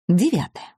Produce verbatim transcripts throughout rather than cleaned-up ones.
Девятое.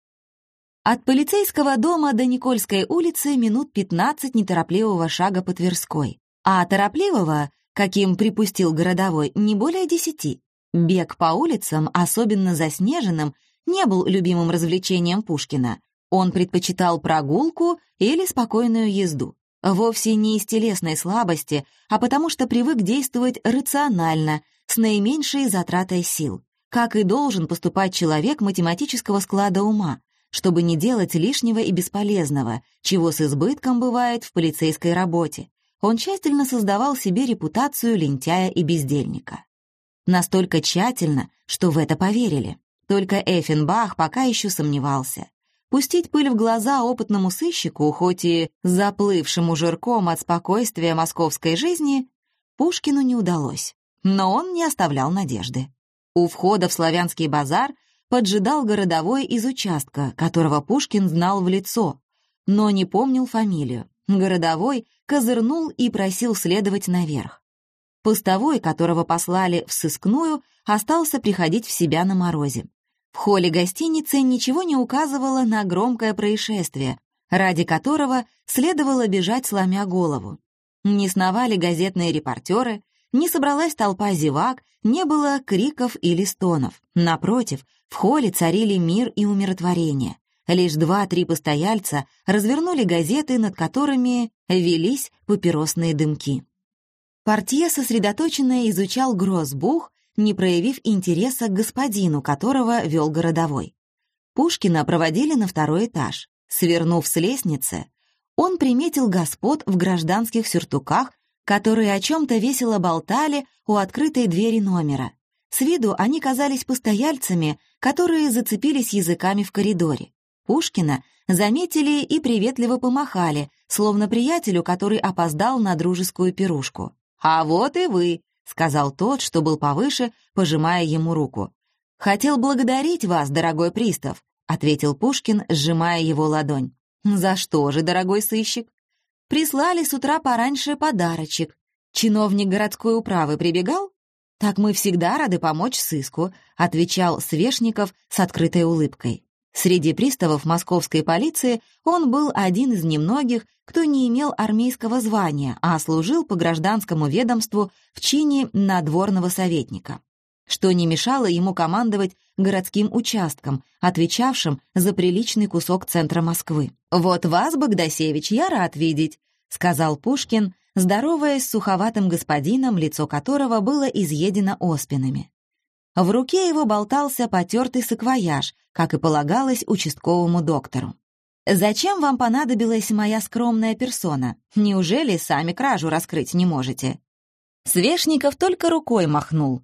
От полицейского дома до Никольской улицы минут пятнадцать неторопливого шага по Тверской, а торопливого, каким припустил городовой, не более десяти. Бег по улицам, особенно заснеженным, не был любимым развлечением Пушкина. Он предпочитал прогулку или спокойную езду. Вовсе не из телесной слабости, а потому что привык действовать рационально, с наименьшей затратой сил, как и должен поступать человек математического склада ума, чтобы не делать лишнего и бесполезного, чего с избытком бывает в полицейской работе. Он тщательно создавал себе репутацию лентяя и бездельника. Настолько тщательно, что в это поверили. Только Эффенбах пока еще сомневался. Пустить пыль в глаза опытному сыщику, хоть и заплывшему жирком от спокойствия московской жизни, Пушкину не удалось. Но он не оставлял надежды. У входа в Славянский базар поджидал городовой из участка, которого Пушкин знал в лицо, но не помнил фамилию. Городовой козырнул и просил следовать наверх. Постовой, которого послали в сыскную, остался приходить в себя на морозе. В холле гостиницы ничего не указывало на громкое происшествие, ради которого следовало бежать, сломя голову. Не сновали газетные репортеры, не собралась толпа зевак, не было криков или стонов. Напротив, в холле царили мир и умиротворение. Лишь два-три постояльца развернули газеты, над которыми велись папиросные дымки. Портье сосредоточенно изучал гроссбух, не проявив интереса к господину, которого вел городовой. Пушкина проводили на второй этаж. Свернув с лестницы, он приметил господ в гражданских сюртуках, которые о чем-то весело болтали у открытой двери номера. С виду они казались постояльцами, которые зацепились языками в коридоре. Пушкина заметили и приветливо помахали, словно приятелю, который опоздал на дружескую пирушку. «А вот и вы», — сказал тот, что был повыше, пожимая ему руку. «Хотел благодарить вас, дорогой пристав», — ответил Пушкин, сжимая его ладонь. «За что же, дорогой сыщик?» «Прислали с утра пораньше подарочек. Чиновник городской управы прибегал?» «Так мы всегда рады помочь сыску», — отвечал Свешников с открытой улыбкой. Среди приставов московской полиции он был один из немногих, кто не имел армейского звания, а служил по гражданскому ведомству в чине надворного советника, что не мешало ему командовать городским участком, отвечавшим за приличный кусок центра Москвы. «Вот вас, Богдасевич, я рад видеть», — сказал Пушкин, здороваясь с суховатым господином, лицо которого было изъедено оспинами. В руке его болтался потертый саквояж, как и полагалось участковому доктору. «Зачем вам понадобилась моя скромная персона? Неужели сами кражу раскрыть не можете?» Свешников только рукой махнул.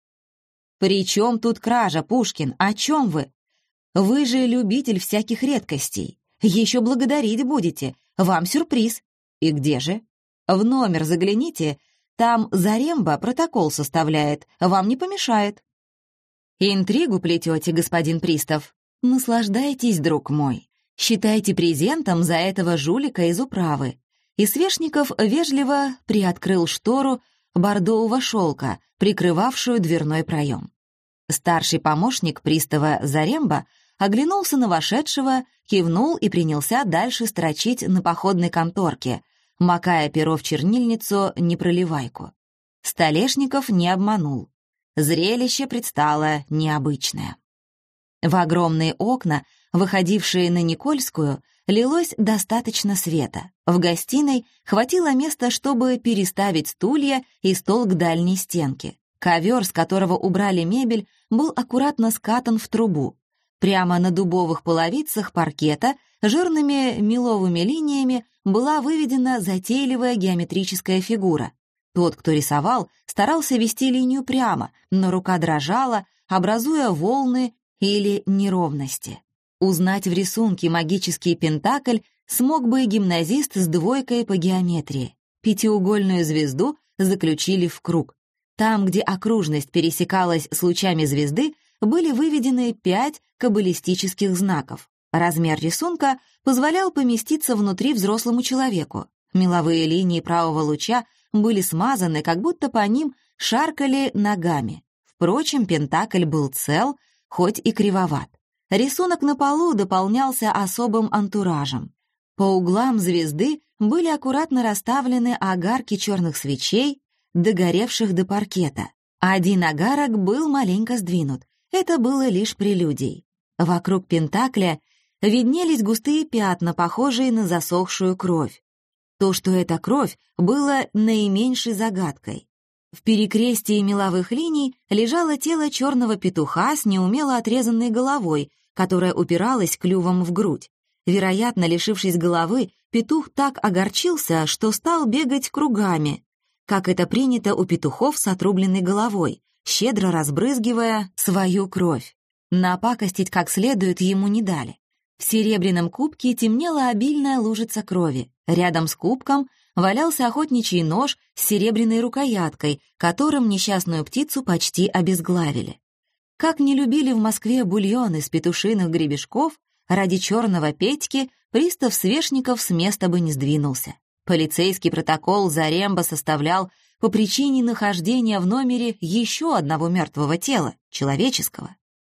«При чем тут кража, Пушкин? О чем вы? Вы же любитель всяких редкостей. Еще благодарить будете. Вам сюрприз. И где же? В номер загляните. Там Заремба протокол составляет. Вам не помешает». «Интригу плетете, господин пристав? Наслаждайтесь, друг мой. Считайте презентом за этого жулика из управы». И Свешников вежливо приоткрыл штору бордового шелка, прикрывавшую дверной проем. Старший помощник пристава Заремба оглянулся на вошедшего, кивнул и принялся дальше строчить на походной конторке, макая перо в чернильницу непроливайку. Столешников не обманул. Зрелище предстало необычное. В огромные окна, выходившие на Никольскую, лилось достаточно света. В гостиной хватило места, чтобы переставить стулья и стол к дальней стенке. Ковер, с которого убрали мебель, был аккуратно скатан в трубу. Прямо на дубовых половицах паркета жирными меловыми линиями была выведена затейливая геометрическая фигура. Тот, кто рисовал, старался вести линию прямо, но рука дрожала, образуя волны или неровности. Узнать в рисунке магический пентакль смог бы и гимназист с двойкой по геометрии. Пятиугольную звезду заключили в круг. Там, где окружность пересекалась с лучами звезды, были выведены пять каббалистических знаков. Размер рисунка позволял поместиться внутри взрослому человеку. Меловые линии правого луча были смазаны, как будто по ним шаркали ногами. Впрочем, пентакль был цел, хоть и кривоват. Рисунок на полу дополнялся особым антуражем. По углам звезды были аккуратно расставлены огарки черных свечей, догоревших до паркета. Один огарок был маленько сдвинут. Это было лишь прелюдией. Вокруг пентакля виднелись густые пятна, похожие на засохшую кровь. То, что это кровь, было наименьшей загадкой. В перекрестии меловых линий лежало тело черного петуха с неумело отрезанной головой, которая упиралась клювом в грудь. Вероятно, лишившись головы, петух так огорчился, что стал бегать кругами, как это принято у петухов с отрубленной головой, щедро разбрызгивая свою кровь. Напакостить как следует ему не дали. В серебряном кубке темнела обильная лужица крови. Рядом с кубком валялся охотничий нож с серебряной рукояткой, которым несчастную птицу почти обезглавили. Как не любили в Москве бульон из петушиных гребешков, ради черного Петьки пристав Свешников с места бы не сдвинулся. Полицейский протокол Заремба составлял по причине нахождения в номере еще одного мертвого тела, человеческого.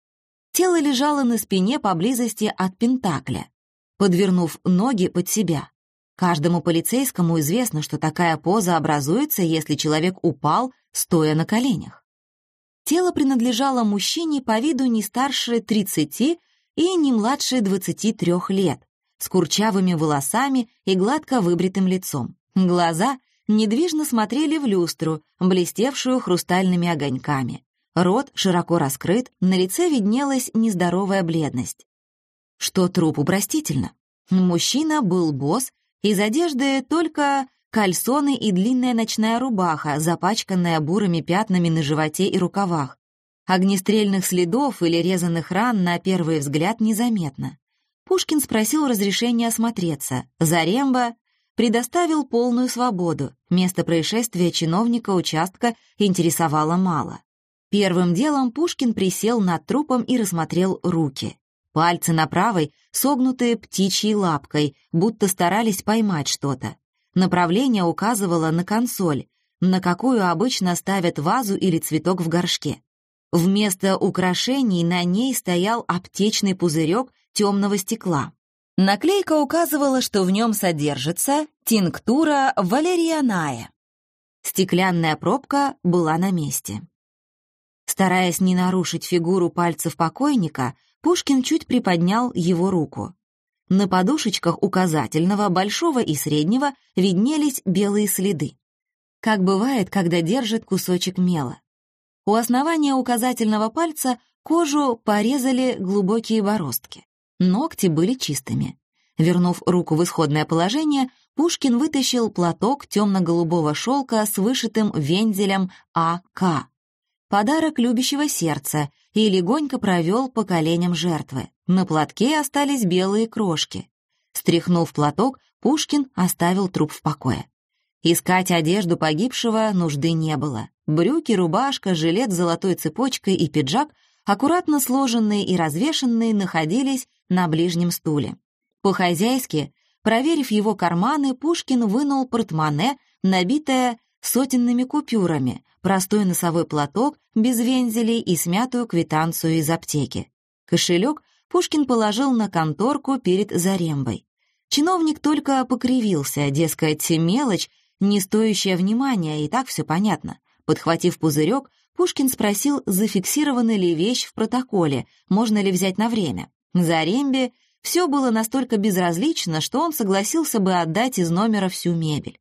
Тело лежало на спине поблизости от пентакля, подвернув ноги под себя. Каждому полицейскому известно, что такая поза образуется, если человек упал, стоя на коленях. Тело принадлежало мужчине по виду не старше тридцати и не младше двадцати трёх лет, с курчавыми волосами и гладко выбритым лицом. Глаза недвижно смотрели в люстру, блестевшую хрустальными огоньками. Рот широко раскрыт, на лице виднелась нездоровая бледность. Что трупу простительно. Мужчина был босс, из одежды только кальсоны и длинная ночная рубаха, запачканная бурыми пятнами на животе и рукавах. Огнестрельных следов или резаных ран на первый взгляд незаметно. Пушкин спросил разрешения осмотреться. Заремба предоставил полную свободу. Место происшествия чиновника участка интересовало мало. Первым делом Пушкин присел над трупом и рассмотрел руки. Пальцы на правой согнутые птичьей лапкой, будто старались поймать что-то. Направление указывало на консоль, на какую обычно ставят вазу или цветок в горшке. Вместо украшений на ней стоял аптечный пузырек темного стекла. Наклейка указывала, что в нем содержится тинктура валерианая. Стеклянная пробка была на месте. Стараясь не нарушить фигуру пальцев покойника, Пушкин чуть приподнял его руку. На подушечках указательного, большого и среднего виднелись белые следы. Как бывает, когда держит кусочек мела. У основания указательного пальца кожу порезали глубокие бороздки. Ногти были чистыми. Вернув руку в исходное положение, Пушкин вытащил платок темно-голубого шелка с вышитым вензелем А К. Подарок любящего сердца, и легонько провел по коленям жертвы. На платке остались белые крошки. Стряхнув платок, Пушкин оставил труп в покое. Искать одежду погибшего нужды не было. Брюки, рубашка, жилет с золотой цепочкой и пиджак, аккуратно сложенные и развешанные, находились на ближнем стуле. По-хозяйски, проверив его карманы, Пушкин вынул портмоне, набитое сотенными купюрами, простой носовой платок без вензелей и смятую квитанцию из аптеки. Кошелек Пушкин положил на конторку перед Зарембой. Чиновник только покривился, дескать, мелочь, не стоящая внимания, и так все понятно. Подхватив пузырек, Пушкин спросил, зафиксирована ли вещь в протоколе, можно ли взять на время. Зарембе все было настолько безразлично, что он согласился бы отдать из номера всю мебель.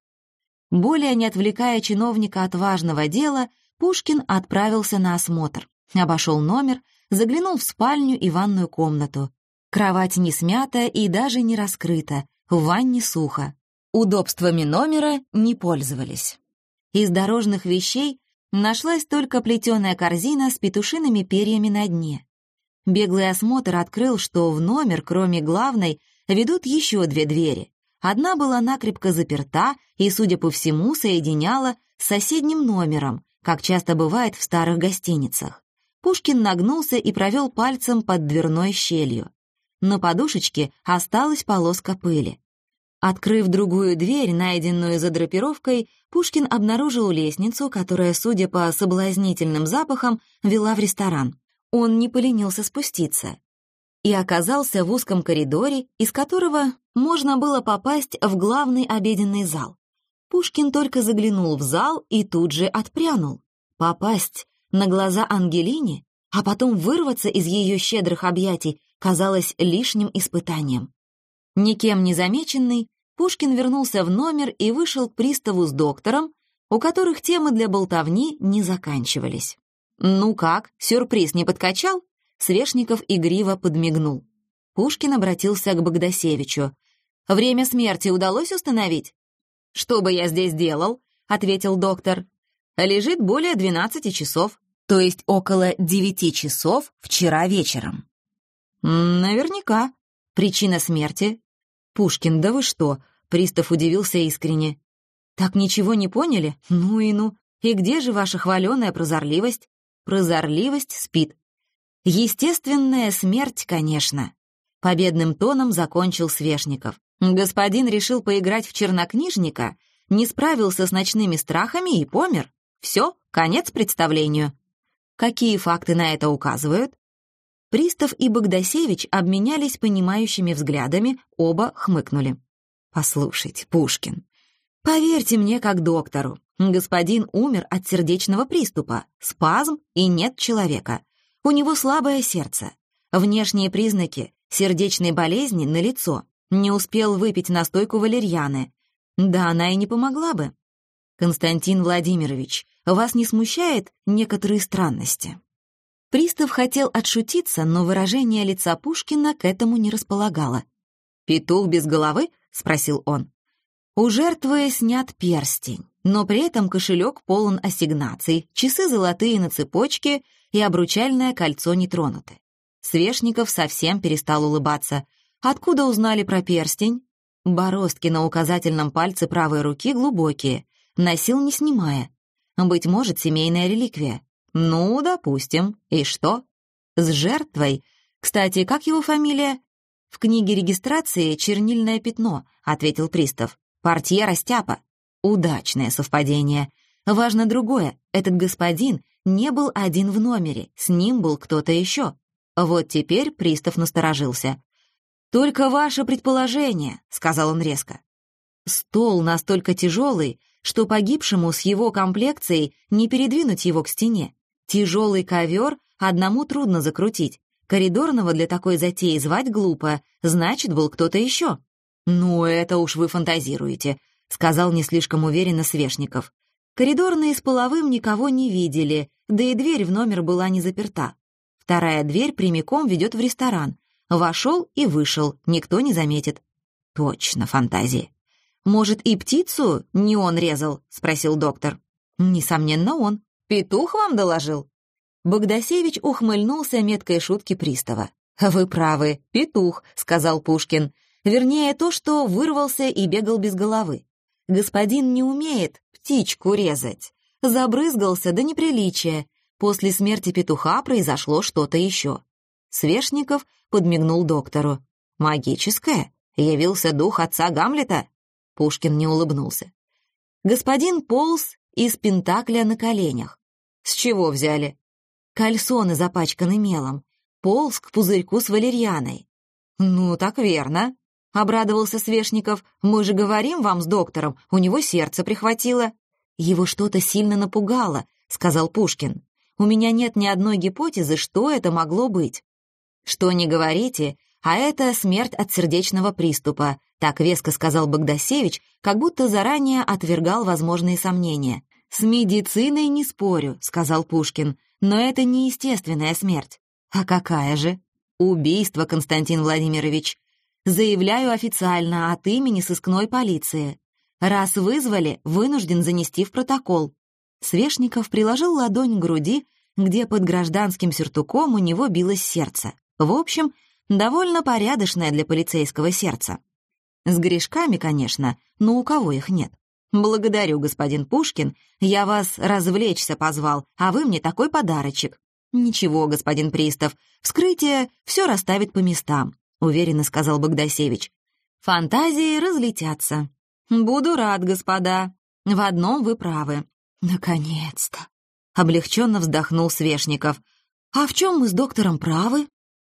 Более не отвлекая чиновника от важного дела, Пушкин отправился на осмотр. Обошел номер, заглянул в спальню и ванную комнату. Кровать не смята и даже не раскрыта, в ванне сухо. Удобствами номера не пользовались. Из дорожных вещей нашлась только плетеная корзина с петушиными перьями на дне. Беглый осмотр открыл, что в номер, кроме главной, ведут еще две двери. Одна была накрепко заперта и, судя по всему, соединяла с соседним номером, как часто бывает в старых гостиницах. Пушкин нагнулся и провел пальцем под дверной щелью. На подушечке осталась полоска пыли. Открыв другую дверь, найденную за драпировкой, Пушкин обнаружил лестницу, которая, судя по соблазнительным запахам, вела в ресторан. Он не поленился спуститься. и оказался в узком коридоре, из которого можно было попасть в главный обеденный зал. Пушкин только заглянул в зал и тут же отпрянул. Попасть на глаза Ангелине, а потом вырваться из ее щедрых объятий, казалось лишним испытанием. Никем не замеченный, Пушкин вернулся в номер и вышел к приставу с доктором, у которых темы для болтовни не заканчивались. «Ну как, сюрприз не подкачал?» Свешников игриво подмигнул. Пушкин обратился к Богдасевичу. «Время смерти удалось установить?» «Что бы я здесь делал?» — ответил доктор. «Лежит более двенадцати часов, то есть около девяти часов вчера вечером». «Наверняка. Причина смерти?» «Пушкин, да вы что?» — пристав удивился искренне. «Так ничего не поняли? Ну и ну. И где же ваша хваленая прозорливость?» «Прозорливость спит». «Естественная смерть, конечно», — победным тоном закончил Свешников. «Господин решил поиграть в чернокнижника, не справился с ночными страхами и помер. Все, конец представлению». «Какие факты на это указывают?» Пристав и Богдасевич обменялись понимающими взглядами, оба хмыкнули. «Послушайте, Пушкин, поверьте мне как доктору, господин умер от сердечного приступа, спазм и нет человека. У него слабое сердце. Внешние признаки сердечной болезни налицо. Не успел выпить настойку валерьяны. Да она и не помогла бы. Константин Владимирович, вас не смущает некоторые странности?» Пристав хотел отшутиться, но выражение лица Пушкина к этому не располагало. «Петух без головы?» — спросил он. «У жертвы снят перстень, но при этом кошелек полон ассигнаций, часы золотые на цепочке и обручальное кольцо не тронуты». Свешников совсем перестал улыбаться. «Откуда узнали про перстень?» Бороздки на указательном пальце правой руки глубокие, носил не снимая. Быть может, семейная реликвия. «Ну, допустим. И что?» «С жертвой. Кстати, как его фамилия?» «В книге регистрации чернильное пятно», — ответил пристав. «Портье Растяпа». Удачное совпадение. Важно другое. Этот господин не был один в номере, с ним был кто-то еще. Вот теперь пристав насторожился. «Только ваше предположение», — сказал он резко. «Стол настолько тяжелый, что погибшему с его комплекцией не передвинуть его к стене. Тяжелый ковер одному трудно закрутить. Коридорного для такой затеи звать глупо, значит, был кто-то еще». «Ну, это уж вы фантазируете», — сказал не слишком уверенно Свешников. Коридорные с половым никого не видели, да и дверь в номер была не заперта. Вторая дверь прямиком ведет в ресторан. Вошел и вышел, никто не заметит. Точно, фантазии. «Может, и птицу не он резал?» — спросил доктор. «Несомненно, он. Петух вам доложил?» Богдасевич ухмыльнулся меткой шутки пристава. «Вы правы, петух», — сказал Пушкин. «Вернее, то, что вырвался и бегал без головы. Господин не умеет птичку резать. Забрызгался до неприличия. После смерти петуха произошло что-то еще». Свешников подмигнул доктору. «Магическое? Явился дух отца Гамлета?» Пушкин не улыбнулся. Господин полз из пентакля на коленях. С чего взяли? Кальсоны запачканы мелом. Полз к пузырьку с валерьяной. «Ну, так верно», — обрадовался Свешников. «Мы же говорим вам с доктором, у него сердце прихватило». «Его что-то сильно напугало», — сказал Пушкин. «У меня нет ни одной гипотезы, что это могло быть». «Что не говорите, а это смерть от сердечного приступа», так веско сказал Богдасевич, как будто заранее отвергал возможные сомнения. «С медициной не спорю», — сказал Пушкин, «но это не естественная смерть». «А какая же?» «Убийство, Константин Владимирович. Заявляю официально от имени сыскной полиции. Раз вызвали, вынужден занести в протокол». Свешников приложил ладонь к груди, где под гражданским сюртуком у него билось сердце. В общем, довольно порядочное для полицейского сердца. С грешками, конечно, но у кого их нет. «Благодарю, господин Пушкин, я вас развлечься позвал, а вы мне такой подарочек». «Ничего, господин пристав, вскрытие все расставит по местам», — уверенно сказал Богдасевич. «Фантазии разлетятся». «Буду рад, господа. В одном вы правы». «Наконец-то!» — облегченно вздохнул Свешников. «А в чем мы с доктором правы?»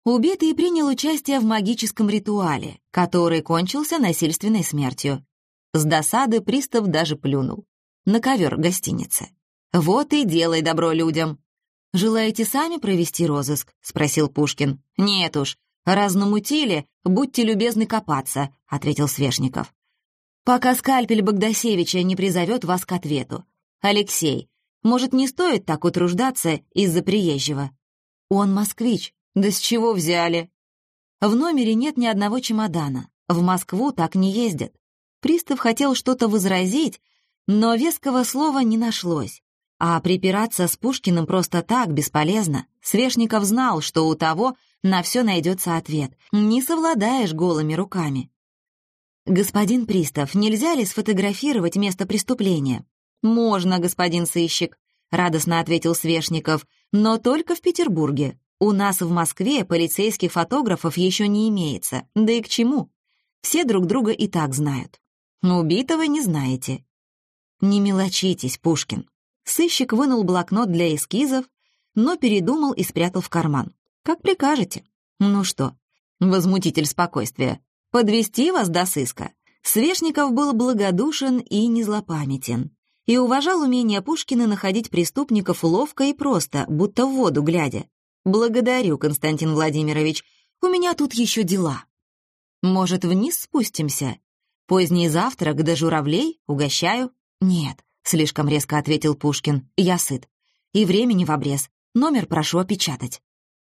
Убитый принял участие в магическом ритуале, который кончился насильственной смертью. С досады пристав даже плюнул. На ковер гостиницы. «Вот и делай добро людям». «Желаете сами провести розыск?» — спросил Пушкин. «Нет уж, раз намутили, будьте любезны копаться», — ответил Свешников. «Пока скальпель Богдасевича не призовет вас к ответу. Алексей, может, не стоит так утруждаться из-за приезжего?» «Он москвич. Да с чего взяли?» «В номере нет ни одного чемодана. В Москву так не ездят». Пристав хотел что-то возразить, но веского слова не нашлось. А припираться с Пушкиным просто так бесполезно. Свешников знал, что у того на все найдется ответ. Не совладаешь голыми руками. «Господин пристав, нельзя ли сфотографировать место преступления?» «Можно, господин сыщик», — радостно ответил Свешников, «но только в Петербурге. У нас в Москве полицейских фотографов еще не имеется. Да и к чему? Все друг друга и так знают. Но убитого не знаете». «Не мелочитесь, Пушкин». Сыщик вынул блокнот для эскизов, но передумал и спрятал в карман. «Как прикажете». «Ну что, возмутитель спокойствия, подвести вас до сыска?» Свешников был благодушен и незлопамятен, и уважал умение Пушкина находить преступников ловко и просто, будто в воду глядя. «Благодарю, Константин Владимирович, у меня тут еще дела». «Может, вниз спустимся? Поздний завтрак до журавлей, угощаю?» «Нет», — слишком резко ответил Пушкин, — «я сыт. И времени в обрез. Номер прошу опечатать».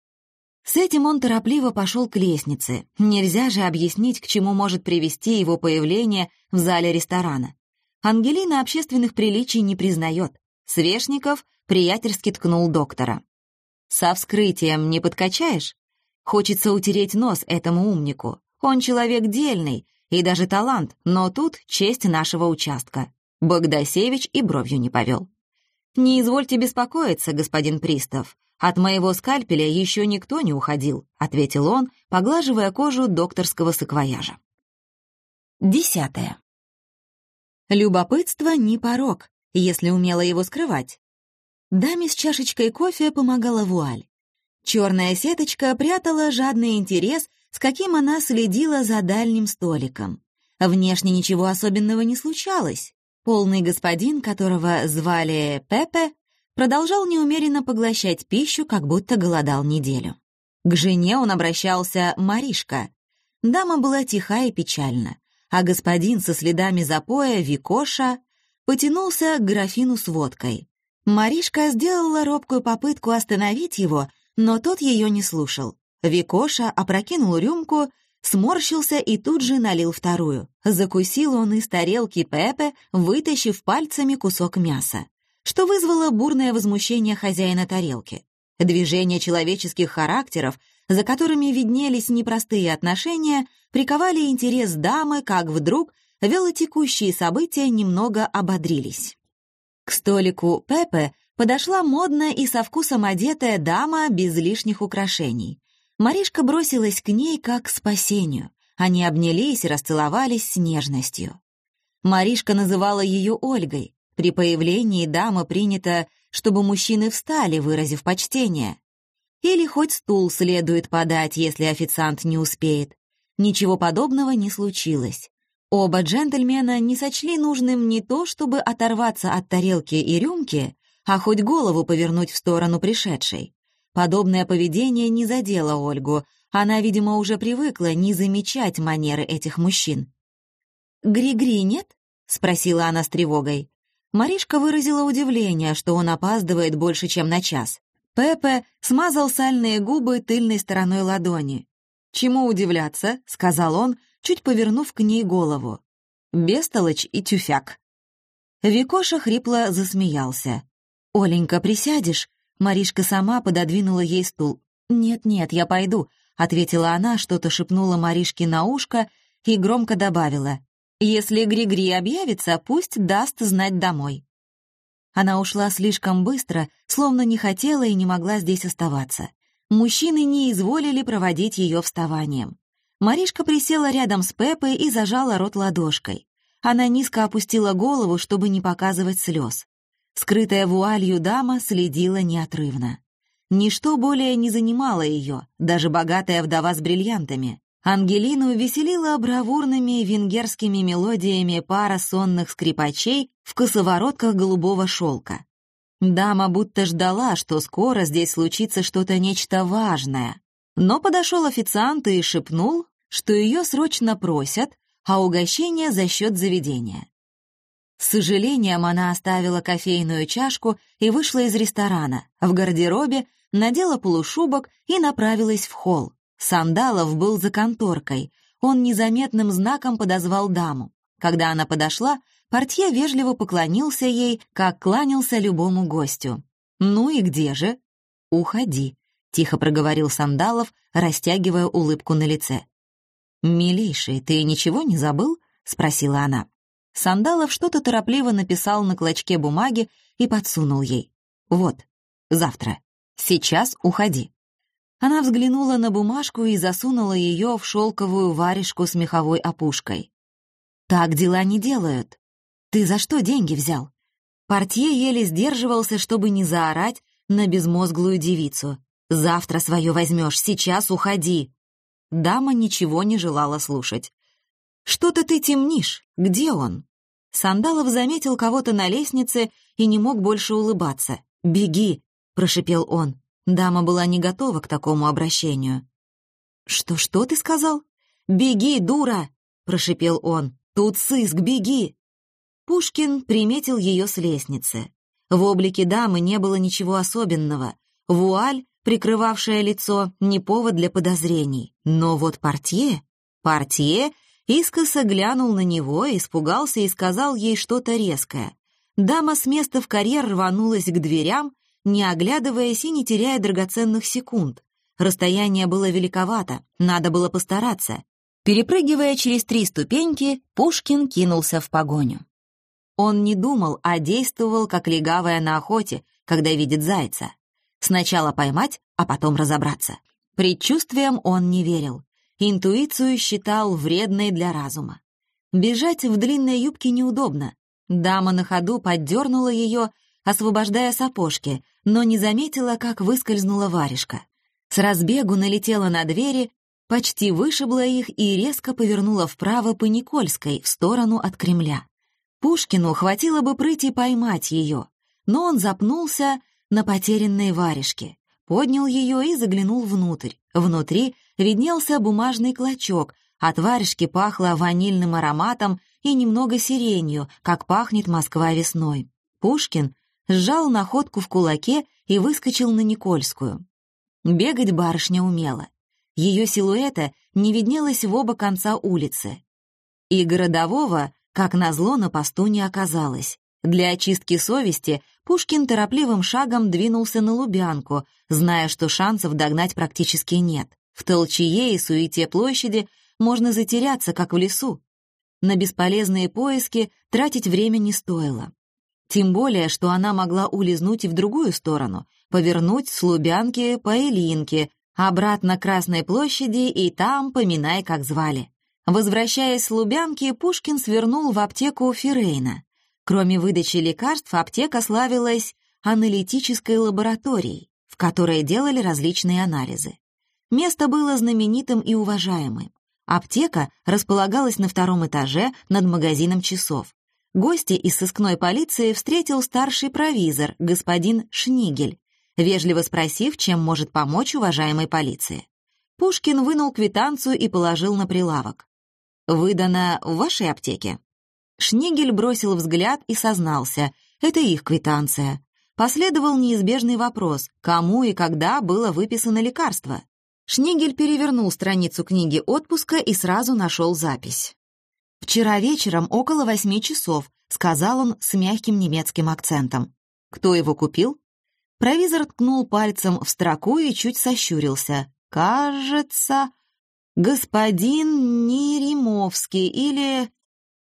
С этим он торопливо пошел к лестнице. Нельзя же объяснить, к чему может привести его появление в зале ресторана. Ангелина общественных приличий не признает. Свешников приятельски ткнул доктора. «Со вскрытием не подкачаешь? Хочется утереть нос этому умнику. Он человек дельный и даже талант, но тут честь нашего участка». Богдасевич и бровью не повел. «Не извольте беспокоиться, господин пристав. От моего скальпеля еще никто не уходил», — ответил он, поглаживая кожу докторского саквояжа. Десятое. Любопытство не порок, если умело его скрывать. Даме с чашечкой кофе помогала вуаль. Черная сеточка прятала жадный интерес, с каким она следила за дальним столиком. Внешне ничего особенного не случалось. Полный господин, которого звали Пепе, продолжал неумеренно поглощать пищу, как будто голодал неделю. К жене он обращался Маришка. Дама была тиха и печальна, а господин со следами запоя, Викоша, потянулся к графину с водкой. Маришка сделала робкую попытку остановить его, но тот ее не слушал. Викоша опрокинул рюмку, сморщился и тут же налил вторую. Закусил он из тарелки Пепе, вытащив пальцами кусок мяса, что вызвало бурное возмущение хозяина тарелки. Движения человеческих характеров, за которыми виднелись непростые отношения, приковали интерес дамы, как вдруг велотекущие события немного ободрились. К столику Пепе подошла модная и со вкусом одетая дама без лишних украшений. Маришка бросилась к ней как к спасению. Они обнялись и расцеловались с нежностью. Маришка называла ее Ольгой. При появлении дамы принято, чтобы мужчины встали, выразив почтение. Или хоть стул следует подать, если официант не успеет. Ничего подобного не случилось. Оба джентльмена не сочли нужным не то, чтобы оторваться от тарелки и рюмки, а хоть голову повернуть в сторону пришедшей. Подобное поведение не задело Ольгу. Она, видимо, уже привыкла не замечать манеры этих мужчин. «Гри-гри нет?» — спросила она с тревогой. Маришка выразила удивление, что он опаздывает больше, чем на час. Пепе смазал сальные губы тыльной стороной ладони. «Чему удивляться?» — сказал он, чуть повернув к ней голову. «Бестолочь и тюфяк». Викоша хрипло засмеялся. «Оленька, присядешь?» Маришка сама пододвинула ей стул. «Нет-нет, я пойду», — ответила она, что-то шепнула Маришке на ушко и громко добавила. «Если Гри-гри объявится, пусть даст знать домой». Она ушла слишком быстро, словно не хотела и не могла здесь оставаться. Мужчины не изволили проводить ее вставанием. Маришка присела рядом с Пеппой и зажала рот ладошкой. Она низко опустила голову, чтобы не показывать слез. Скрытая вуалью дама следила неотрывно. Ничто более не занимало ее, даже богатая вдова с бриллиантами. Ангелину веселила бравурными венгерскими мелодиями пара сонных скрипачей в косоворотках голубого шелка. Дама будто ждала, что скоро здесь случится что-то нечто важное. Но подошел официант и шепнул, что ее срочно просят, а угощение за счет заведения. С сожалением она оставила кофейную чашку и вышла из ресторана. В гардеробе надела полушубок и направилась в холл. Сандалов был за конторкой. Он незаметным знаком подозвал даму. Когда она подошла, портье вежливо поклонился ей, как кланялся любому гостю. «Ну и где же?» «Уходи», — тихо проговорил Сандалов, растягивая улыбку на лице. «Милейший, ты ничего не забыл?» — спросила она. Сандалов что-то торопливо написал на клочке бумаги и подсунул ей. «Вот, завтра. Сейчас уходи». Она взглянула на бумажку и засунула ее в шелковую варежку с меховой опушкой. «Так дела не делают. Ты за что деньги взял?» Портье еле сдерживался, чтобы не заорать на безмозглую девицу. «Завтра свое возьмешь, сейчас уходи». Дама ничего не желала слушать. «Что-то ты темнишь. Где он?» Сандалов заметил кого-то на лестнице и не мог больше улыбаться. «Беги!» — прошипел он. Дама была не готова к такому обращению. «Что-что ты сказал?» «Беги, дура!» — прошипел он. «Тут сыск, беги!» Пушкин приметил ее с лестницы. В облике дамы не было ничего особенного. Вуаль, прикрывавшая лицо, не повод для подозрений. Но вот портье... Портье искоса глянул на него, испугался и сказал ей что-то резкое. Дама с места в карьер рванулась к дверям, не оглядываясь и не теряя драгоценных секунд. Расстояние было великовато, надо было постараться. Перепрыгивая через три ступеньки, Пушкин кинулся в погоню. Он не думал, а действовал, как легавая на охоте, когда видит зайца. Сначала поймать, а потом разобраться. Предчувствиям он не верил. Интуицию считал вредной для разума. Бежать в длинной юбке неудобно. Дама на ходу поддернула ее, освобождая сапожки, но не заметила, как выскользнула варежка. С разбегу налетела на двери, почти вышибла их и резко повернула вправо по Никольской, в сторону от Кремля. Пушкину хватило бы прыти поймать ее, но он запнулся на потерянной варежке, поднял ее и заглянул внутрь. Внутри виднелся бумажный клочок, от варежки пахло ванильным ароматом и немного сиренью, как пахнет Москва весной. Пушкин сжал находку в кулаке и выскочил на Никольскую. Бегать барышня умела. Ее силуэта не виднелось в оба конца улицы. И городового, как назло, на посту не оказалось. Для очистки совести Пушкин торопливым шагом двинулся на Лубянку, зная, что шансов догнать практически нет. В толчее и суете площади можно затеряться, как в лесу. На бесполезные поиски тратить время не стоило. Тем более, что она могла улизнуть и в другую сторону, повернуть с Лубянки по Ильинке, обратно к Красной площади и там поминай, как звали. Возвращаясь с Лубянки, Пушкин свернул в аптеку Феррейна. Кроме выдачи лекарств, аптека славилась аналитической лабораторией, в которой делали различные анализы. Место было знаменитым и уважаемым. Аптека располагалась на втором этаже над магазином часов. Гостя из сыскной полиции встретил старший провизор, господин Шнигель, вежливо спросив, чем может помочь уважаемой полиции. Пушкин вынул квитанцию и положил на прилавок. «Выдано в вашей аптеке?» Шнигель бросил взгляд и сознался. Это их квитанция. Последовал неизбежный вопрос, кому и когда было выписано лекарство. Шнигель перевернул страницу книги отпуска и сразу нашел запись. «Вчера вечером около восьми часов», — сказал он с мягким немецким акцентом. «Кто его купил?» Провизор ткнул пальцем в строку и чуть сощурился. «Кажется, господин Неремовский или...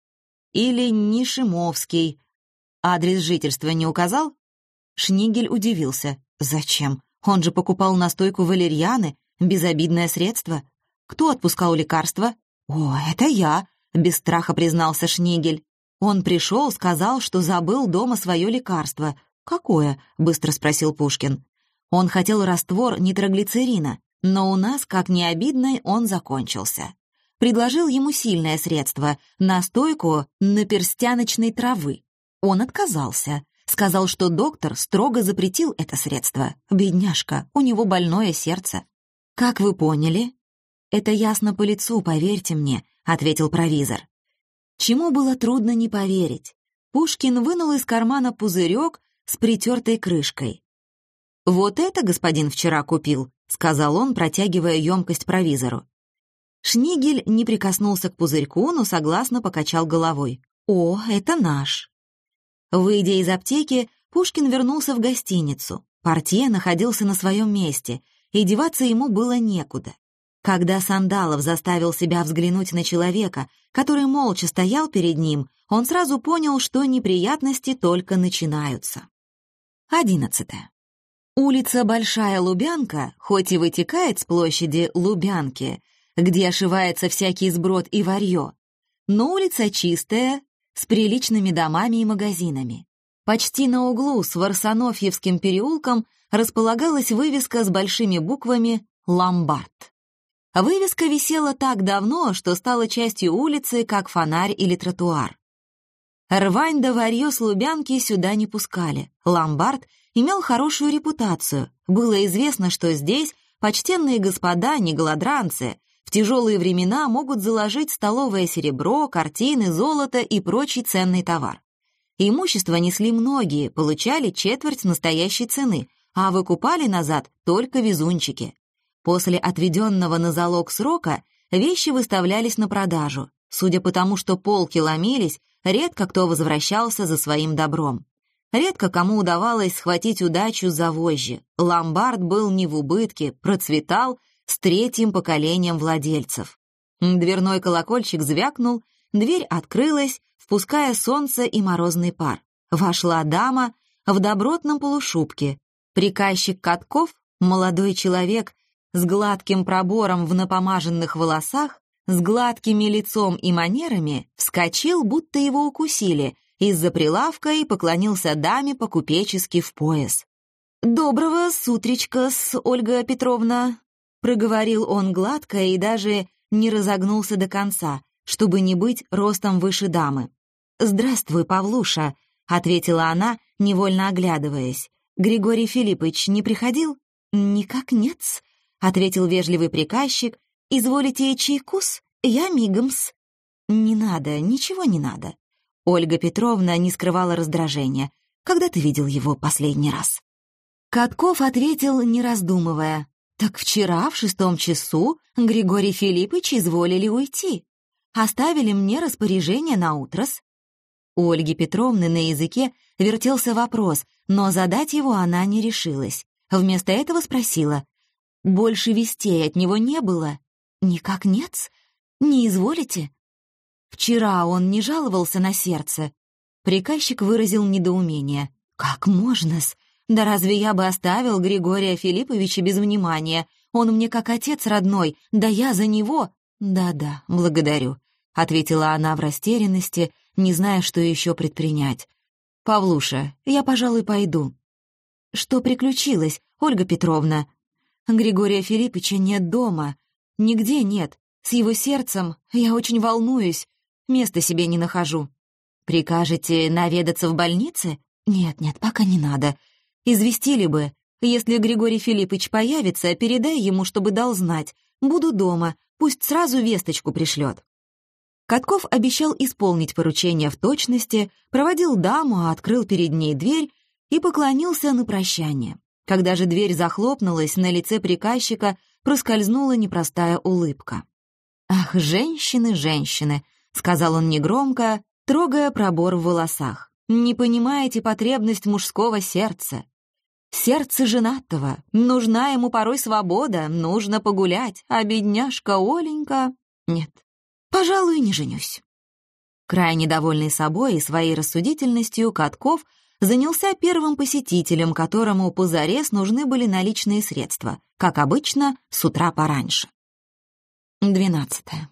или Нишимовский. Адрес жительства не указал?» Шнигель удивился. «Зачем? Он же покупал настойку валерьяны, безобидное средство. Кто отпускал лекарства?» «О, это я», — без страха признался Шнигель. «Он пришел, сказал, что забыл дома свое лекарство». «Какое?» — быстро спросил Пушкин. Он хотел раствор нитроглицерина, но у нас, как ни обидно, он закончился. Предложил ему сильное средство — настойку наперстяночной травы. Он отказался. Сказал, что доктор строго запретил это средство. Бедняжка, у него больное сердце. «Как вы поняли?» «Это ясно по лицу, поверьте мне», — ответил провизор. Чему было трудно не поверить? Пушкин вынул из кармана пузырек с притертой крышкой. «Вот это господин вчера купил», — сказал он, протягивая емкость провизору. Шнигель не прикоснулся к пузырьку, но согласно покачал головой. «О, это наш». Выйдя из аптеки, Пушкин вернулся в гостиницу. Портье находился на своем месте, и деваться ему было некуда. Когда Сандалов заставил себя взглянуть на человека, который молча стоял перед ним, он сразу понял, что неприятности только начинаются. Одиннадцатое. Улица Большая Лубянка, хоть и вытекает с площади Лубянки, где ошивается всякий сброд и варьё, но улица чистая, с приличными домами и магазинами. Почти на углу с Варсонофьевским переулком располагалась вывеска с большими буквами «Ломбард». Вывеска висела так давно, что стала частью улицы, как фонарь или тротуар. Рвань да варьё с Лубянки сюда не пускали. Ломбард имел хорошую репутацию. Было известно, что здесь почтенные господа, не голодранцы, в тяжелые времена могут заложить столовое серебро, картины, золото и прочий ценный товар. Имущество несли многие, получали четверть настоящей цены, а выкупали назад только везунчики. После отведенного на залог срока вещи выставлялись на продажу. Судя по тому, что полки ломились, редко кто возвращался за своим добром. Редко кому удавалось схватить удачу за вожжи. Ломбард был не в убытке, процветал с третьим поколением владельцев. Дверной колокольчик звякнул, дверь открылась, впуская солнце и морозный пар. Вошла дама в добротном полушубке. Приказчик Катков, молодой человек с гладким пробором в напомаженных волосах, с гладкими лицом и манерами, вскочил, будто его укусили, из-за прилавка и поклонился даме по-купечески в пояс. «Доброго сутречка-с, Ольга Петровна», — проговорил он гладко и даже не разогнулся до конца, чтобы не быть ростом выше дамы. «Здравствуй, Павлуша», — ответила она, невольно оглядываясь. «Григорий Филиппович не приходил?» «Никак нет-с», — ответил вежливый приказчик. «Изволите чайку-с? Я мигом-с». «Не надо, ничего не надо». Ольга Петровна не скрывала раздражения. «Когда ты видел его последний раз?» Катков ответил, не раздумывая. «Так вчера в шестом часу Григорий Филиппович изволили уйти. Оставили мне распоряжение на утрос». У Ольги Петровны на языке вертелся вопрос, но задать его она не решилась. Вместо этого спросила. «Больше вестей от него не было?» «Никак нет? Не изволите?» «Вчера он не жаловался на сердце?» Приказчик выразил недоумение. «Как можно-с? Да разве я бы оставил Григория Филипповича без внимания? Он мне как отец родной, да я за него...» «Да-да, благодарю», — ответила она в растерянности, не зная, что еще предпринять. «Павлуша, я, пожалуй, пойду». «Что приключилось, Ольга Петровна?» «Григория Филипповича нет дома. Нигде нет. С его сердцем я очень волнуюсь. Места себе не нахожу». «Прикажете наведаться в больнице?» «Нет-нет, пока не надо. Известили бы. Если Григорий Филиппович появится, передай ему, чтобы дал знать. Буду дома, пусть сразу весточку пришлет». Катков обещал исполнить поручение в точности, проводил даму, открыл перед ней дверь и поклонился на прощание. Когда же дверь захлопнулась, на лице приказчика проскользнула непростая улыбка. «Ах, женщины, женщины!» — сказал он негромко, трогая пробор в волосах. «Не понимаете потребность мужского сердца. Сердце женатого, нужна ему порой свобода, нужно погулять, а бедняжка Оленька... Нет, пожалуй, не женюсь». Крайне довольный собой и своей рассудительностью, Катков занялся первым посетителем, которому позарез нужны были наличные средства, как обычно, с утра пораньше. Двенадцатое.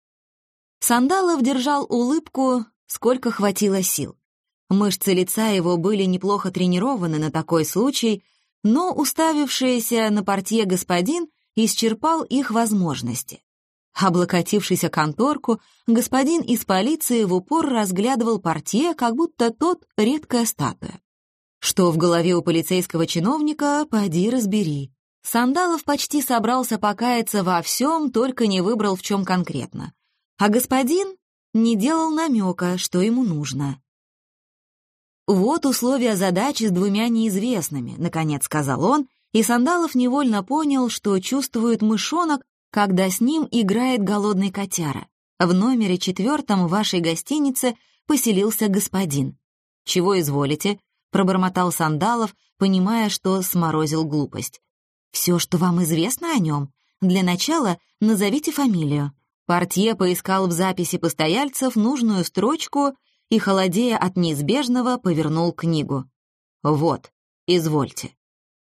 Сандалов держал улыбку, сколько хватило сил. Мышцы лица его были неплохо тренированы на такой случай, Но уставившийся на портье господин исчерпал их возможности. Облокотившись о конторку, господин из полиции в упор разглядывал портье, как будто тот редкая статуя. Что в голове у полицейского чиновника, поди разбери. Сандалов почти собрался покаяться во всем, только не выбрал, в чем конкретно. А господин не делал намека, что ему нужно. «Вот условия задачи с двумя неизвестными», — наконец сказал он, и Сандалов невольно понял, что чувствует мышонок, когда с ним играет голодный котяра. В номере четвертом вашей гостиницы поселился господин. «Чего изволите?» — пробормотал Сандалов, понимая, что сморозил глупость. «Все, что вам известно о нем. Для начала назовите фамилию». Портье поискал в записи постояльцев нужную строчку и, холодея от неизбежного, повернул книгу. «Вот, извольте».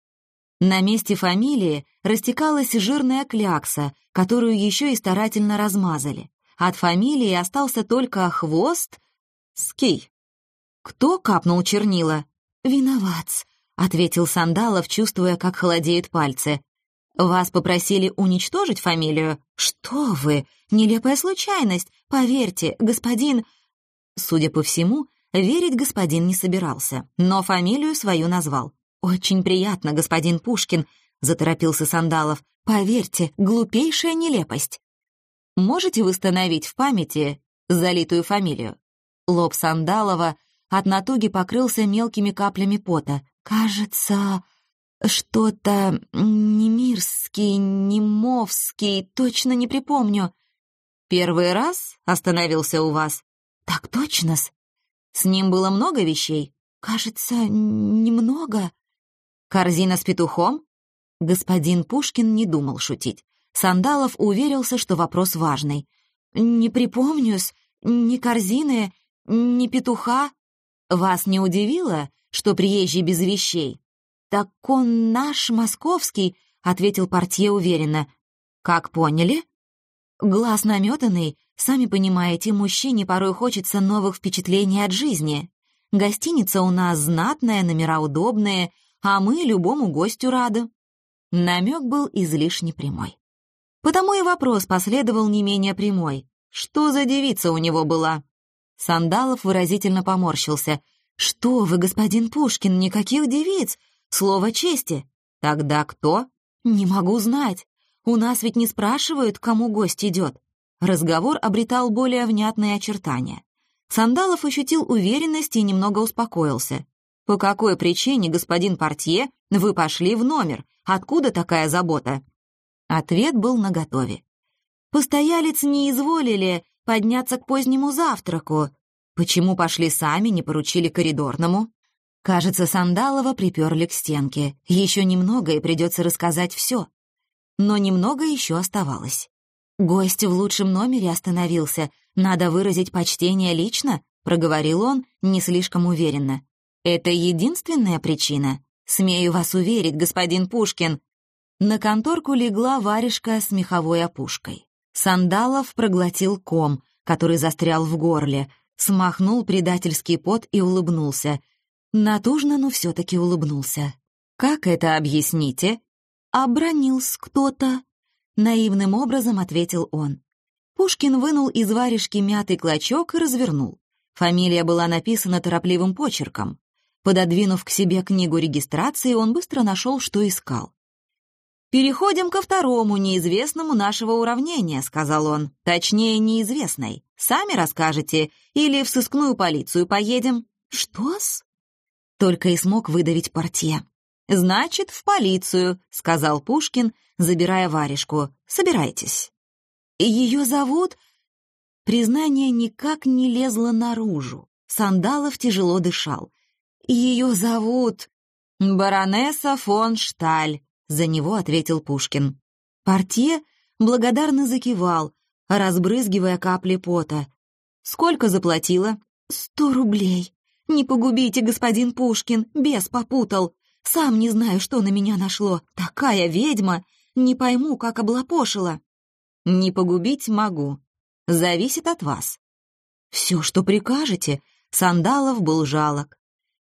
На месте фамилии растекалась жирная клякса, которую еще и старательно размазали. От фамилии остался только хвост ский. «Кто капнул чернила?» «Виноват», — ответил Сандалов, чувствуя, как холодеют пальцы. «Вас попросили уничтожить фамилию?» «Что вы! Нелепая случайность! Поверьте, господин...» Судя по всему, верить господин не собирался, но фамилию свою назвал. «Очень приятно, господин Пушкин», — заторопился Сандалов. «Поверьте, глупейшая нелепость». «Можете восстановить в памяти залитую фамилию?» Лоб Сандалова от натуги покрылся мелкими каплями пота. «Кажется, что-то Немирский, Немовский, точно не припомню». «Первый раз остановился у вас?» «Так точно-с». «С ним было много вещей?» «Кажется, немного». «Корзина с петухом?» Господин Пушкин не думал шутить. Сандалов уверился, что вопрос важный. «Не припомню-с, ни корзины, ни петуха». «Вас не удивило, что приезжий без вещей?» «Так он наш, московский», — ответил портье уверенно. «Как поняли?» «Глаз наметанный, сами понимаете, мужчине порой хочется новых впечатлений от жизни. Гостиница у нас знатная, номера удобные, а мы любому гостю рады». Намек был излишне прямой. Потому и вопрос последовал не менее прямой. Что за девица у него была? Сандалов выразительно поморщился. «Что вы, господин Пушкин, никаких девиц! Слово чести!» «Тогда кто?» «Не могу знать. У нас ведь не спрашивают, к кому гость идет». Разговор обретал более внятные очертания. Сандалов ощутил уверенность и немного успокоился. «По какой причине, господин портье, вы пошли в номер? Откуда такая забота?» Ответ был наготове. «Постоялец не изволили подняться к позднему завтраку. Почему пошли сами, не поручили коридорному?» Кажется, Сандалова приперли к стенке. Еще немного, и придется рассказать все. Но немного еще оставалось. «Гость в лучшем номере остановился. Надо выразить почтение лично», — проговорил он не слишком уверенно. «Это единственная причина? Смею вас уверить, господин Пушкин». На конторку легла варежка с меховой опушкой. Сандалов проглотил ком, который застрял в горле, смахнул предательский пот и улыбнулся. Натужно, но все-таки улыбнулся. «Как это объясните?» «Обронился кто-то», — наивным образом ответил он. Пушкин вынул из варежки мятый клочок и развернул. Фамилия была написана торопливым почерком. Пододвинув к себе книгу регистрации, он быстро нашел, что искал. «Переходим ко второму неизвестному нашего уравнения», — сказал он. «Точнее, неизвестной. Сами расскажете или в сыскную полицию поедем?» «Что-с?» — только и смог выдавить портье. «Значит, в полицию», — сказал Пушкин, забирая варежку. «Собирайтесь». «Ее зовут...» Признание никак не лезло наружу. Сандалов тяжело дышал. «Ее зовут...» «Баронесса фон Шталь», — за него ответил Пушкин. Портье благодарно закивал, разбрызгивая капли пота. «Сколько заплатила?» «Сто рублей. Не погубите, господин Пушкин, бес попутал. Сам не знаю, что на меня нашло. Такая ведьма! Не пойму, как облапошила». «Не погубить могу. Зависит от вас». «Все, что прикажете». Сандалов был жалок.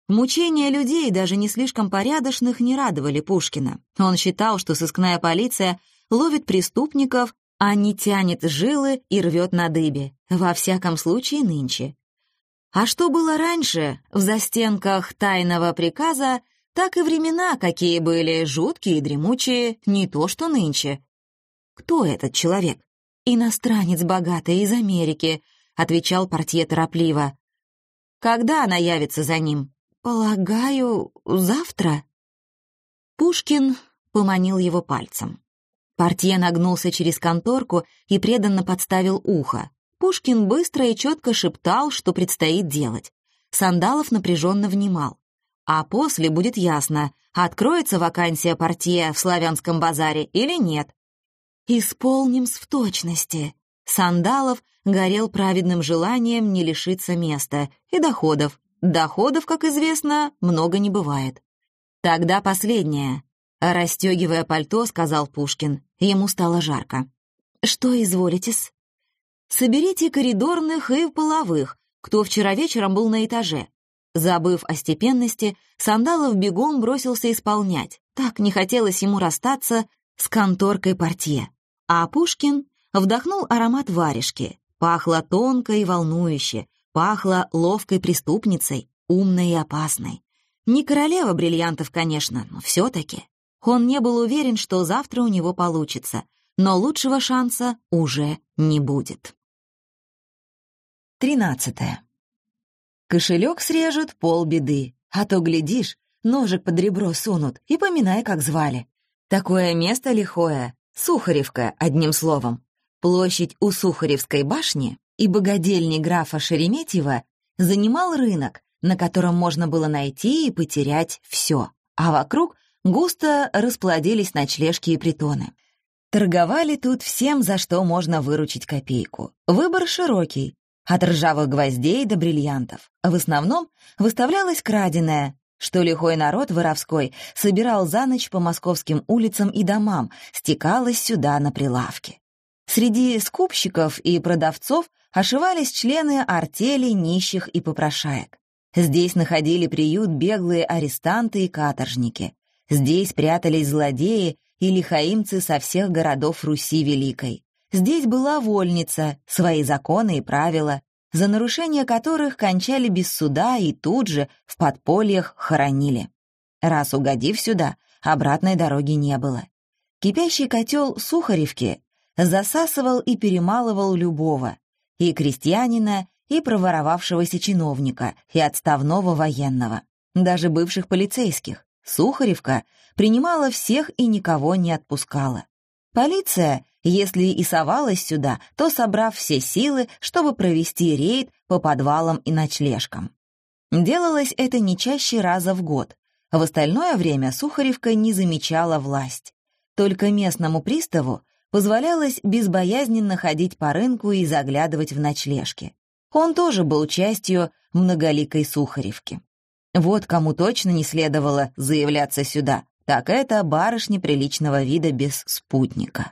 Мучения людей, даже не слишком порядочных, не радовали Пушкина. Он считал, что сыскная полиция ловит преступников, а не тянет жилы и рвет на дыбе. Во всяком случае, нынче. А что было раньше, в застенках тайного приказа, так и времена, какие были жуткие и дремучие, не то что нынче. «Кто этот человек?» «Иностранец богатый из Америки», — отвечал портье торопливо. «Когда она явится за ним?» «Полагаю, завтра?» Пушкин поманил его пальцем. Портье нагнулся через конторку и преданно подставил ухо. Пушкин быстро и четко шептал, что предстоит делать. Сандалов напряженно внимал. А после будет ясно, откроется вакансия портье в Славянском базаре или нет. «Исполним-с в точности». Сандалов горел праведным желанием не лишиться места и доходов. Доходов, как известно, много не бывает. Тогда последнее. Расстегивая пальто, сказал Пушкин. Ему стало жарко. «Что изволитесь?» «Соберите коридорных и половых, кто вчера вечером был на этаже». Забыв о степенности, Сандалов бегом бросился исполнять. Так не хотелось ему расстаться с конторкой портье. А Пушкин вдохнул аромат варежки. Пахло тонко и волнующе, пахло ловкой преступницей, умной и опасной. Не королева бриллиантов, конечно, но все-таки. Он не был уверен, что завтра у него получится, но лучшего шанса уже не будет. Тринадцатое. Кошелек срежут, полбеды, а то, глядишь, ножик под ребро сунут, и поминай, как звали. Такое место лихое, Сухаревка, одним словом. Площадь у Сухаревской башни и богадельни графа Шереметьева занимал рынок, на котором можно было найти и потерять все, а вокруг густо расплодились ночлежки и притоны. Торговали тут всем, за что можно выручить копейку. Выбор широкий, от ржавых гвоздей до бриллиантов. В основном выставлялось краденое, что лихой народ воровской собирал за ночь по московским улицам и домам, стекалось сюда на прилавки. Среди скупщиков и продавцов ошивались члены артели нищих и попрошаек. Здесь находили приют беглые арестанты и каторжники. Здесь прятались злодеи и лихаимцы со всех городов Руси Великой. Здесь была вольница, свои законы и правила, за нарушение которых кончали без суда и тут же в подпольях хоронили. Раз угодив сюда, обратной дороги не было. Кипящий котел Сухаревки засасывал и перемалывал любого, и крестьянина, и проворовавшегося чиновника, и отставного военного, даже бывших полицейских. Сухаревка принимала всех и никого не отпускала. Полиция, если и совалась сюда, то собрав все силы, чтобы провести рейд по подвалам и ночлежкам. Делалось это не чаще раза в год. В остальное время Сухаревка не замечала власть. Только местному приставу позволялось безбоязненно ходить по рынку и заглядывать в ночлежки. Он тоже был частью многоликой Сухаревки. Вот кому точно не следовало заявляться сюда, так это барышня приличного вида без спутника.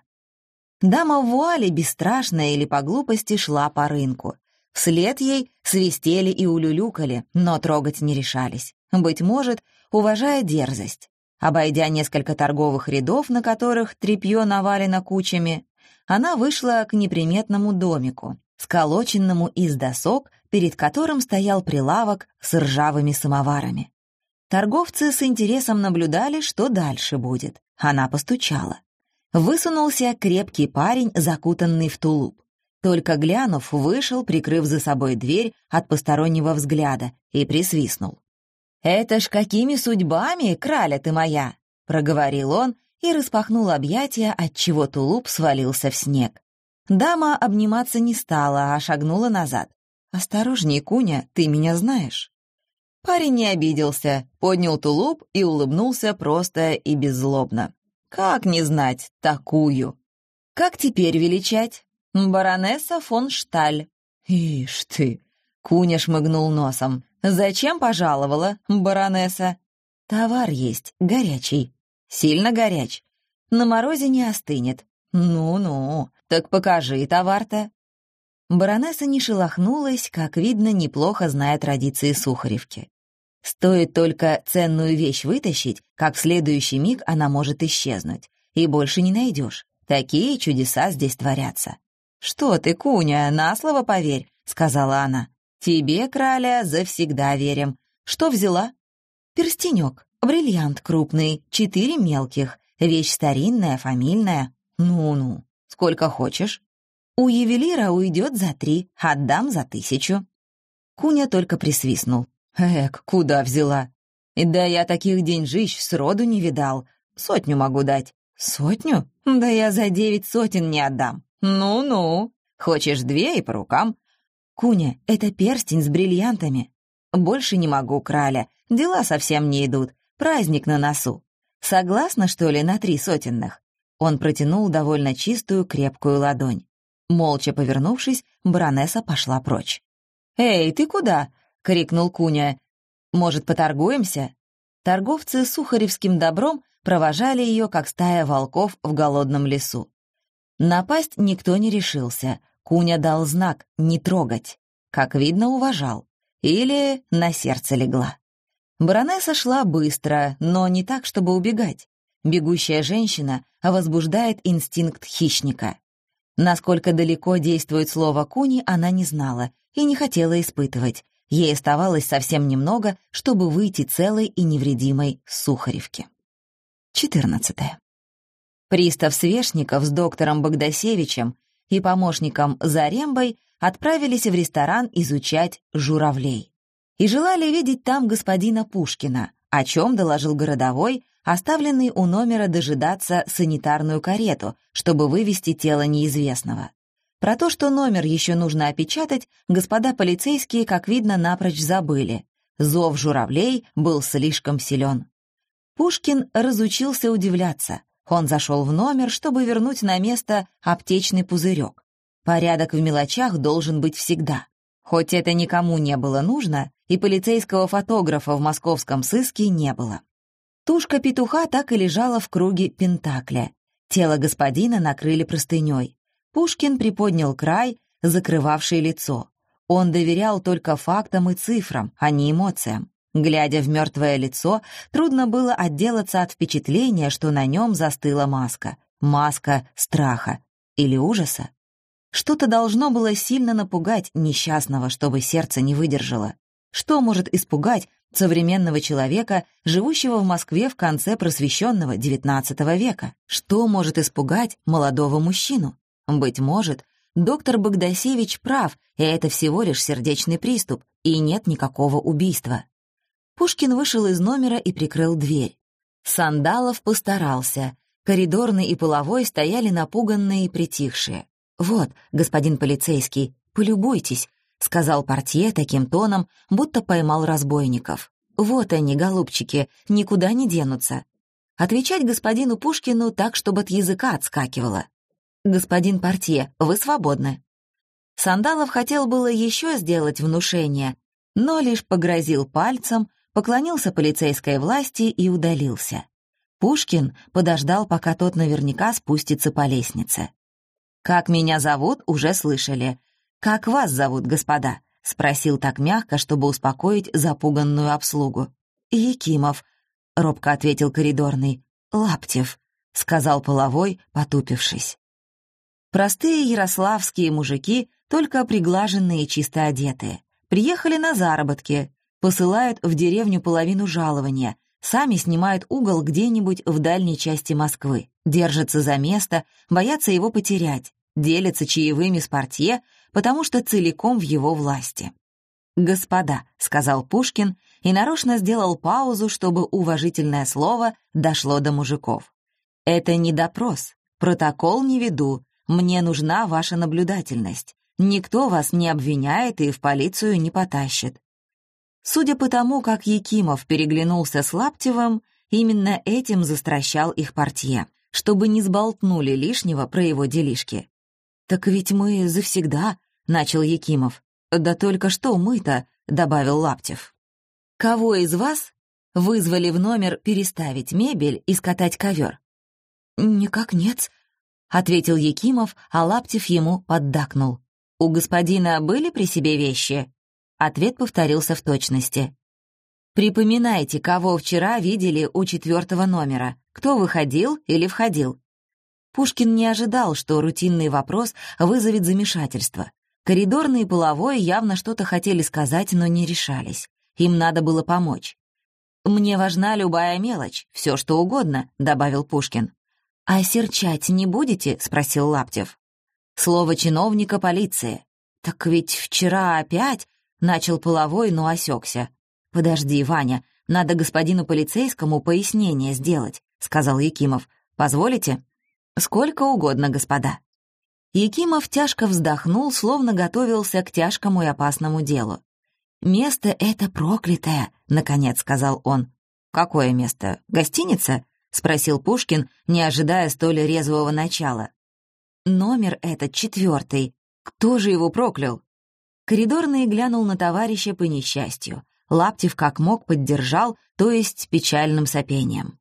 Дама в вуале бесстрашная или по глупости шла по рынку. Вслед ей свистели и улюлюкали, но трогать не решались. Быть может, уважая дерзость. Обойдя несколько торговых рядов, на которых тряпье навалено кучами, она вышла к неприметному домику, сколоченному из досок, перед которым стоял прилавок с ржавыми самоварами. Торговцы с интересом наблюдали, что дальше будет. Она постучала. Высунулся крепкий парень, закутанный в тулуп. Только глянув, вышел, прикрыв за собой дверь от постороннего взгляда, и присвистнул. «Это ж какими судьбами, краля ты моя!» — проговорил он и распахнул объятия, отчего тулуп свалился в снег. Дама обниматься не стала, а шагнула назад. «Осторожней, Куня, ты меня знаешь». Парень не обиделся, поднял тулуп и улыбнулся просто и беззлобно. «Как не знать такую?» «Как теперь величать?» «Баронесса фон Шталь». «Ишь ты!» — Куня шмыгнул носом. «Зачем пожаловала, баронесса?» «Товар есть, горячий. Сильно горяч. На морозе не остынет. Ну-ну, так покажи товар-то». Баронесса не шелохнулась, как видно, неплохо зная традиции Сухаревки. Стоит только ценную вещь вытащить, как в следующий миг она может исчезнуть, и больше не найдешь. Такие чудеса здесь творятся. «Что ты, Куня, на слово поверь», — сказала она. «Тебе, краля, завсегда верим. Что взяла?» «Перстенек, бриллиант крупный, четыре мелких, вещь старинная, фамильная. Ну-ну, сколько хочешь?» «У ювелира уйдет за три, отдам за тысячу». Куня только присвистнул. «Эк, куда взяла? Да я таких деньжищ сроду не видал. Сотню могу дать». «Сотню? Да я за девять сотен не отдам». «Ну-ну, хочешь две и по рукам?» «Куня, это перстень с бриллиантами». «Больше не могу, краля, дела совсем не идут, праздник на носу. Согласна, что ли, на три сотенных?» Он протянул довольно чистую, крепкую ладонь. Молча повернувшись, баронесса пошла прочь. «Эй, ты куда?» — крикнул Куня. «Может, поторгуемся?» Торговцы сухаревским добром провожали ее, как стая волков в голодном лесу. Напасть никто не решился. Куня дал знак «не трогать». Как видно, уважал. Или на сердце легла. Баронесса шла быстро, но не так, чтобы убегать. Бегущая женщина возбуждает инстинкт хищника. Насколько далеко действует слово «куни», она не знала и не хотела испытывать. Ей оставалось совсем немного, чтобы выйти целой и невредимой с Сухаревки. четырнадцатое. Пристав Свешников с доктором Богдасевичем и помощником Зарембой отправились в ресторан изучать журавлей. И желали видеть там господина Пушкина, о чем доложил городовой, оставленный у номера дожидаться санитарную карету, чтобы вывести тело неизвестного. Про то, что номер еще нужно опечатать, господа полицейские, как видно, напрочь забыли. Зов журавлей был слишком силен. Пушкин разучился удивляться. Он зашел в номер, чтобы вернуть на место аптечный пузырек. Порядок в мелочах должен быть всегда. Хоть это никому не было нужно, и полицейского фотографа в московском сыске не было. Тушка петуха так и лежала в круге пентакля. Тело господина накрыли простыней. Пушкин приподнял край, закрывавший лицо. Он доверял только фактам и цифрам, а не эмоциям. Глядя в мертвое лицо, трудно было отделаться от впечатления, что на нем застыла маска. Маска страха или ужаса. Что-то должно было сильно напугать несчастного, чтобы сердце не выдержало. Что может испугать современного человека, живущего в Москве в конце просвещенного девятнадцатого века? Что может испугать молодого мужчину? Быть может, доктор Богдасевич прав, и это всего лишь сердечный приступ, и нет никакого убийства. Пушкин вышел из номера и прикрыл дверь. Сандалов постарался. Коридорный и половой стояли напуганные и притихшие. «Вот, господин полицейский, полюбуйтесь», — сказал портье таким тоном, будто поймал разбойников. «Вот они, голубчики, никуда не денутся». Отвечать господину Пушкину так, чтобы от языка отскакивало. «Господин портье, вы свободны». Сандалов хотел было еще сделать внушение, но лишь погрозил пальцем, поклонился полицейской власти и удалился. Пушкин подождал, пока тот наверняка спустится по лестнице. «Как меня зовут, уже слышали. Как вас зовут, господа?» — спросил так мягко, чтобы успокоить запуганную обслугу. «Якимов», — робко ответил коридорный. «Лаптев», — сказал половой, потупившись. Простые ярославские мужики, только приглаженные и чисто одетые. Приехали на заработки, посылают в деревню половину жалования, сами снимают угол где-нибудь в дальней части Москвы, держатся за место, боятся его потерять, делятся чаевыми с портье, потому что целиком в его власти. «Господа», — сказал Пушкин и нарочно сделал паузу, чтобы уважительное слово дошло до мужиков. «Это не допрос, протокол не веду, мне нужна ваша наблюдательность. Никто вас не обвиняет и в полицию не потащит». Судя по тому, как Якимов переглянулся с Лаптевым, именно этим застращал их портье, чтобы не сболтнули лишнего про его делишки. «Так ведь мы завсегда», — начал Якимов. «Да только что мы-то», — добавил Лаптев. «Кого из вас вызвали в номер переставить мебель и скатать ковер?» «Никак нет», — ответил Якимов, а Лаптев ему поддакнул. «У господина были при себе вещи?» Ответ повторился в точности. Припоминайте, кого вчера видели у четвертого номера, кто выходил или входил». Пушкин не ожидал, что рутинный вопрос вызовет замешательство. Коридорный и половой явно что-то хотели сказать, но не решались. Им надо было помочь. «Мне важна любая мелочь, все что угодно», — добавил Пушкин. «А серчать не будете?» — спросил Лаптев. «Слово чиновника полиции». «Так ведь вчера опять...» — начал половой, но осекся. «Подожди, Ваня, надо господину полицейскому пояснение сделать», — сказал Якимов. «Позволите?» «Сколько угодно, господа». Якимов тяжко вздохнул, словно готовился к тяжкому и опасному делу. «Место это проклятое», — наконец сказал он. «Какое место? Гостиница?» — спросил Пушкин, не ожидая столь резвого начала. «Номер этот четвертый. Кто же его проклял?» Коридорный глянул на товарища по несчастью. Лаптев как мог поддержал, то есть печальным сопением.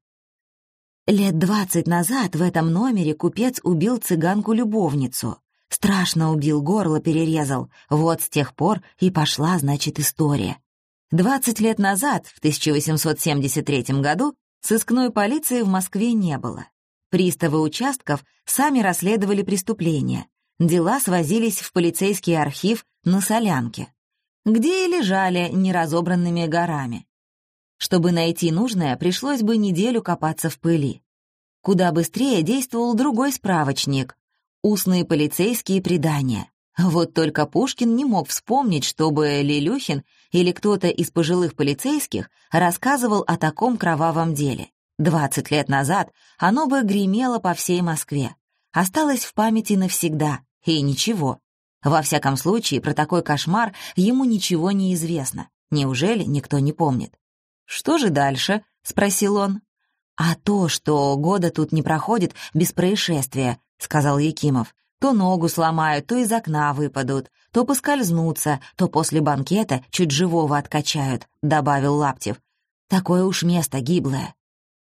«Лет двадцать назад в этом номере купец убил цыганку-любовницу. Страшно убил, горло перерезал. Вот с тех пор и пошла, значит, история. Двадцать лет назад, в тысяча восемьсот семьдесят третьем году, сыскной полиции в Москве не было. Приставы участков сами расследовали преступления. Дела свозились в полицейский архив на Солянке, где и лежали неразобранными горами. Чтобы найти нужное, пришлось бы неделю копаться в пыли. Куда быстрее действовал другой справочник — устные полицейские предания. Вот только Пушкин не мог вспомнить, чтобы Лелюхин или кто-то из пожилых полицейских рассказывал о таком кровавом деле. Двадцать лет назад оно бы гремело по всей Москве. Осталось в памяти навсегда, и ничего. Во всяком случае, про такой кошмар ему ничего не известно. Неужели никто не помнит? «Что же дальше?» — спросил он. «А то, что года тут не проходит без происшествия», — сказал Якимов. «То ногу сломают, то из окна выпадут, то поскользнутся, то после банкета чуть живого откачают», — добавил Лаптев. «Такое уж место гиблое».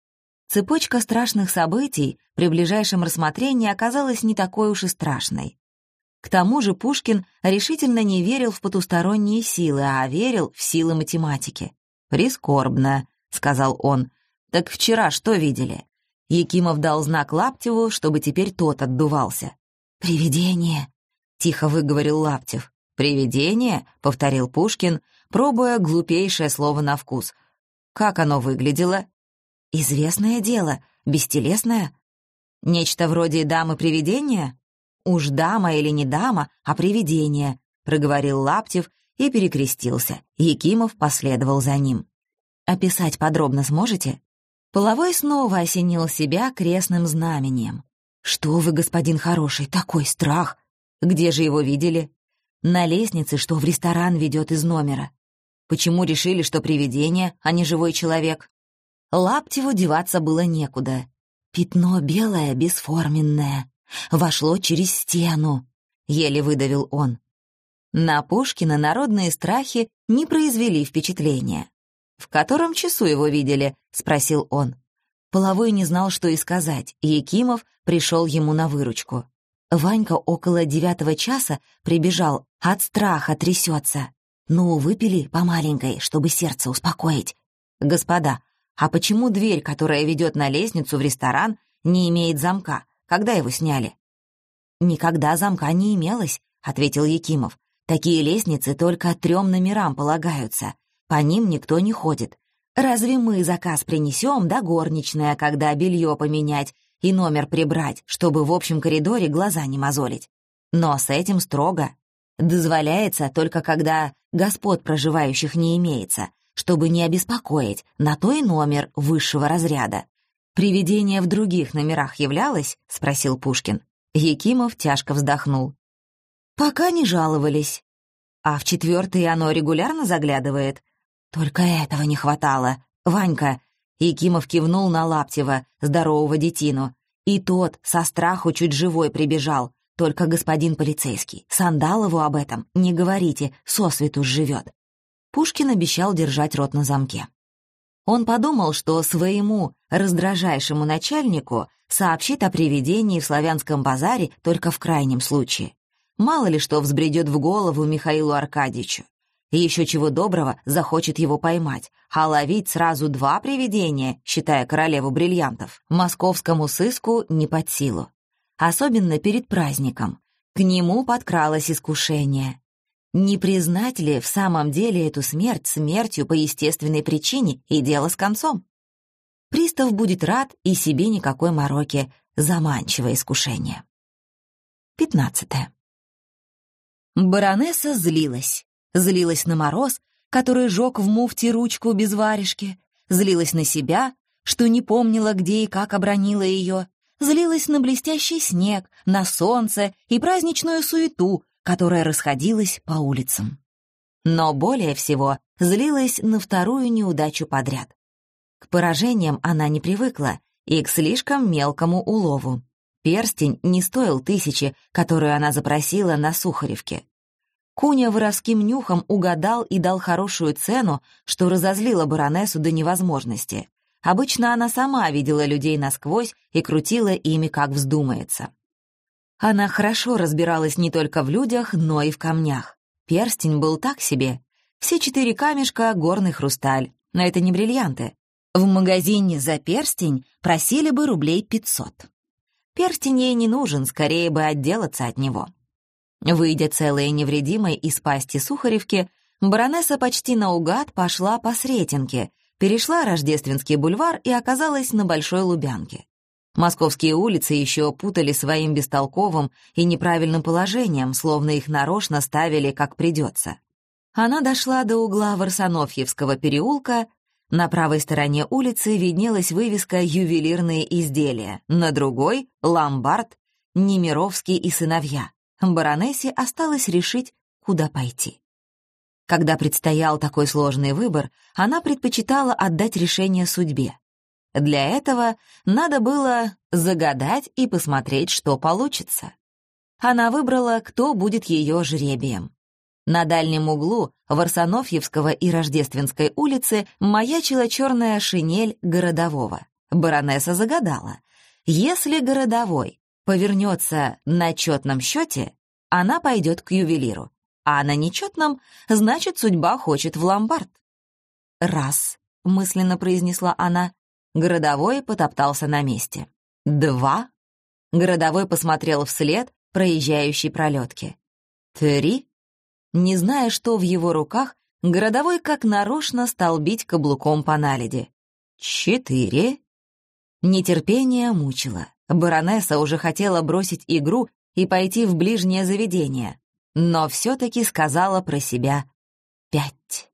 Цепочка страшных событий при ближайшем рассмотрении оказалась не такой уж и страшной. К тому же Пушкин решительно не верил в потусторонние силы, а верил в силы математики. «Прискорбно», — сказал он. «Так вчера что видели?» Якимов дал знак Лаптеву, чтобы теперь тот отдувался. «Привидение», — тихо выговорил Лаптев. «Привидение?» — повторил Пушкин, пробуя глупейшее слово на вкус. «Как оно выглядело?» «Известное дело, бестелесное. Нечто вроде дамы-привидения?» «Уж дама или не дама, а привидение», — проговорил Лаптев и перекрестился. Якимов последовал за ним. «Описать подробно сможете?» Половой снова осенил себя крестным знамением. «Что вы, господин хороший, такой страх! Где же его видели?» «На лестнице, что в ресторан ведет из номера». «Почему решили, что привидение, а не живой человек?» Лаптеву деваться было некуда. «Пятно белое, бесформенное. Вошло через стену», — еле выдавил он. На Пушкина народные страхи не произвели впечатления. «В котором часу его видели?» — спросил он. Половой не знал, что и сказать, и Якимов пришел ему на выручку. Ванька около девятого часа прибежал, от страха трясется. «Ну, выпили по маленькой, чтобы сердце успокоить». «Господа, а почему дверь, которая ведет на лестницу в ресторан, не имеет замка? Когда его сняли?» «Никогда замка не имелось», — ответил Якимов. «Такие лестницы только трем номерам полагаются. По ним никто не ходит. Разве мы заказ принесем, да горничная, когда белье поменять и номер прибрать, чтобы в общем коридоре глаза не мозолить? Но с этим строго. Дозволяется только когда господ проживающих не имеется, чтобы не обеспокоить, на то и номер высшего разряда». «Привидение в других номерах являлось?» — спросил Пушкин. Якимов тяжко вздохнул. «Пока не жаловались. А в четвертый оно регулярно заглядывает?» «Только этого не хватало. Ванька!» Якимов кивнул на Лаптева, здорового детину. И тот со страху чуть живой прибежал. «Только господин полицейский, Сандалову об этом не говорите, сосвету живет». Пушкин обещал держать рот на замке. Он подумал, что своему раздражайшему начальнику сообщит о привидении в Славянском базаре только в крайнем случае. Мало ли что взбредет в голову Михаилу Аркадьевичу. Еще чего доброго захочет его поймать, а ловить сразу два привидения, считая королеву бриллиантов, московскому сыску не под силу. Особенно перед праздником. К нему подкралось искушение. Не признать ли в самом деле эту смерть смертью по естественной причине и дело с концом? Пристав будет рад и себе никакой мороки, заманчивое искушение. Пятнадцатое. Баронесса злилась. Злилась на мороз, который жег в муфте ручку без варежки, злилась на себя, что не помнила, где и как обронила ее, злилась на блестящий снег, на солнце и праздничную суету, которая расходилась по улицам. Но более всего злилась на вторую неудачу подряд. К поражениям она не привыкла и к слишком мелкому улову. Перстень не стоил тысячи, которую она запросила на Сухаревке. Куня воровским нюхом угадал и дал хорошую цену, что разозлило баронессу до невозможности. Обычно она сама видела людей насквозь и крутила ими, как вздумается. Она хорошо разбиралась не только в людях, но и в камнях. Перстень был так себе. Все четыре камешка — горный хрусталь, но это не бриллианты. В магазине за перстень просили бы рублей пятьсот. Перстень ей не нужен, скорее бы отделаться от него. Выйдя целой и невредимой из пасти Сухаревки, баронесса почти наугад пошла по Сретенке, перешла Рождественский бульвар и оказалась на Большой Лубянке. Московские улицы еще путали своим бестолковым и неправильным положением, словно их нарочно ставили как придется. Она дошла до угла Варсонофьевского переулка. На правой стороне улицы виднелась вывеска «Ювелирные изделия», на другой — «Ломбард», «Немировский и сыновья». Баронессе осталось решить, куда пойти. Когда предстоял такой сложный выбор, она предпочитала отдать решение судьбе. Для этого надо было загадать и посмотреть, что получится. Она выбрала, кто будет ее жребием. На дальнем углу Варсонофьевского и Рождественской улицы маячила черная шинель городового. Баронесса загадала. Если городовой повернется на четном счете, она пойдет к ювелиру, а на нечетном, значит, судьба хочет в ломбард. «Раз», — мысленно произнесла она. Городовой потоптался на месте. «Два». Городовой посмотрел вслед проезжающей пролетке. «Три». Не зная, что в его руках, городовой как нарочно стал бить каблуком по наледи. «Четыре». Нетерпение мучило. Баронесса уже хотела бросить игру и пойти в ближнее заведение, но все-таки сказала про себя «пять».